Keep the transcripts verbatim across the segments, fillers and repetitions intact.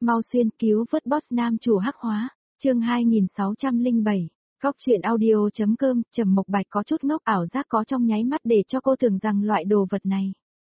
mau xuyên cứu vớt boss nam chủ hắc hóa, chương hai nghìn sáu trăm lẻ bảy. Góc truyện audio.com, Trầm Mộc Bạch có chút ngốc, ảo giác có trong nháy mắt để cho cô tưởng rằng loại đồ vật này.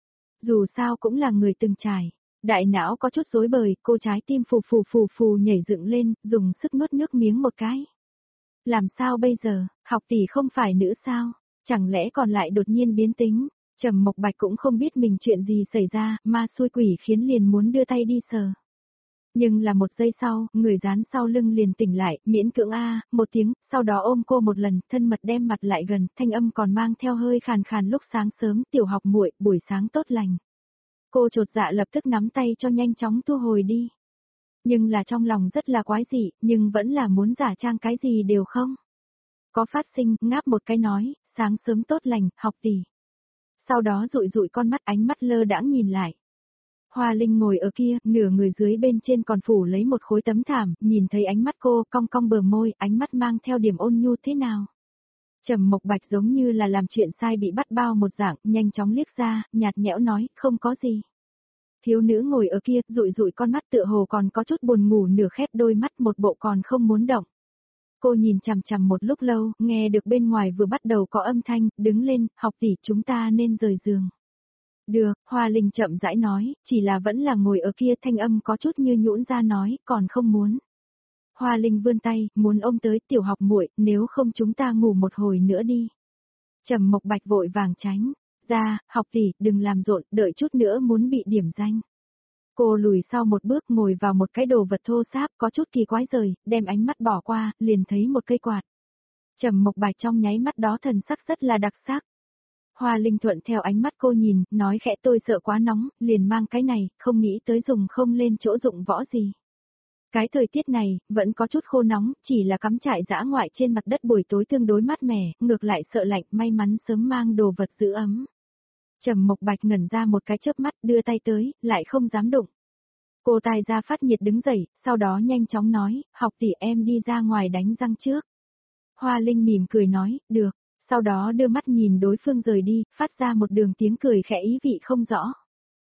Dù sao cũng là người từng trải, đại não có chút rối bời, cô trái tim phù phù phù phù nhảy dựng lên, dùng sức nuốt nước miếng một cái. Làm sao bây giờ, học tỷ không phải nữ sao, chẳng lẽ còn lại đột nhiên biến tính, Trầm Mộc Bạch cũng không biết mình chuyện gì xảy ra, ma xui quỷ khiến liền muốn đưa tay đi sờ. Nhưng là một giây sau, người dán sau lưng liền tỉnh lại, miễn cưỡng a, một tiếng, sau đó ôm cô một lần, thân mật đem mặt lại gần, thanh âm còn mang theo hơi khàn khàn lúc sáng sớm, tiểu học muội, buổi sáng tốt lành. Cô chột dạ lập tức nắm tay cho nhanh chóng thu hồi đi. Nhưng là trong lòng rất là quái dị, nhưng vẫn là muốn giả trang cái gì đều không. Có phát sinh, ngáp một cái nói, sáng sớm tốt lành, học tỷ. Sau đó dụi dụi con mắt, ánh mắt lơ đãng nhìn lại. Hoa Linh ngồi ở kia, nửa người dưới bên trên còn phủ lấy một khối tấm thảm, nhìn thấy ánh mắt cô, cong cong bờ môi, ánh mắt mang theo điểm ôn nhu thế nào. Trầm Mộc Bạch giống như là làm chuyện sai bị bắt bao một dạng, nhanh chóng liếc ra, nhạt nhẽo nói, không có gì. Thiếu nữ ngồi ở kia, dụi dụi con mắt tựa hồ còn có chút buồn ngủ, nửa khép đôi mắt, một bộ còn không muốn động. Cô nhìn chằm chằm một lúc lâu, nghe được bên ngoài vừa bắt đầu có âm thanh, đứng lên, học tỷ, chúng ta nên rời giường. Được, Hoa Linh chậm rãi nói, chỉ là vẫn là ngồi ở kia, thanh âm có chút như nhũn ra nói, còn không muốn. Hoa Linh vươn tay, muốn ôm tới, tiểu học muội, nếu không chúng ta ngủ một hồi nữa đi. Trầm Mộc Bạch vội vàng tránh, ra, học tỷ, đừng làm rộn, đợi chút nữa muốn bị điểm danh. Cô lùi sau một bước, ngồi vào một cái đồ vật thô sáp, có chút kỳ quái rời, đem ánh mắt bỏ qua, liền thấy một cây quạt. Trầm Mộc Bạch trong nháy mắt đó thần sắc rất là đặc sắc. Hoa Linh thuận theo ánh mắt cô nhìn, nói khẽ, tôi sợ quá nóng, liền mang cái này, không nghĩ tới dùng không lên chỗ dụng võ gì. Cái thời tiết này, vẫn có chút khô nóng, chỉ là cắm trại dã ngoại trên mặt đất buổi tối tương đối mát mẻ, ngược lại sợ lạnh, may mắn sớm mang đồ vật giữ ấm. Trầm Mộc Bạch ngẩn ra một cái chớp mắt, đưa tay tới, lại không dám đụng. Cô tài ra phát nhiệt đứng dậy, sau đó nhanh chóng nói, học tỷ, em đi ra ngoài đánh răng trước. Hoa Linh mỉm cười nói, được, sau đó đưa mắt nhìn đối phương rời đi, phát ra một đường tiếng cười khẽ ý vị không rõ.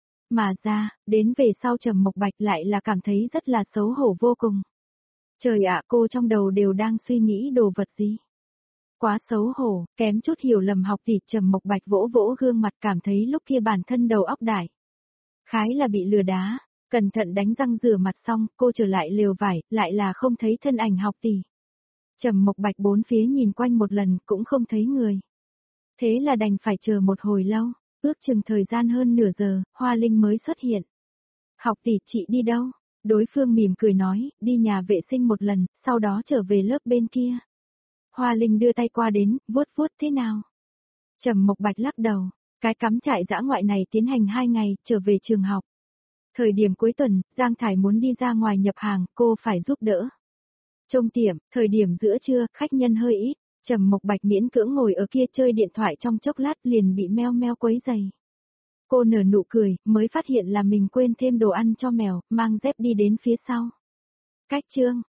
Mà ra, đến về sau Trầm Mộc Bạch lại là cảm thấy rất là xấu hổ vô cùng. Trời ạ, cô trong đầu đều đang suy nghĩ đồ vật gì. Quá xấu hổ, kém chút hiểu lầm học tỷ. Trầm Mộc Bạch vỗ vỗ gương mặt, cảm thấy lúc kia bản thân đầu óc đại. Khái là bị lừa đá, cẩn thận đánh răng rửa mặt xong, cô trở lại lều vải, lại là không thấy thân ảnh học tỷ. Trầm Mộc Bạch bốn phía nhìn quanh một lần, cũng không thấy người. Thế là đành phải chờ một hồi lâu, ước chừng thời gian hơn nửa giờ, Hoa Linh mới xuất hiện. Học tỷ, chị đi đâu? Đối phương mỉm cười nói, đi nhà vệ sinh một lần, sau đó trở về lớp bên kia. Hoa Linh đưa tay qua đến, vuốt vuốt thế nào? Trầm Mộc Bạch lắc đầu, cái cắm trại dã ngoại này tiến hành hai ngày, trở về trường học. Thời điểm cuối tuần, Giang Thải muốn đi ra ngoài nhập hàng, cô phải giúp đỡ. Trong tiệm, thời điểm giữa trưa, khách nhân hơi ít, Trầm Mộc Bạch miễn cưỡng ngồi ở kia chơi điện thoại trong chốc lát liền bị meo meo quấy rầy. Cô nở nụ cười, mới phát hiện là mình quên thêm đồ ăn cho mèo, mang dép đi đến phía sau. Cách chương,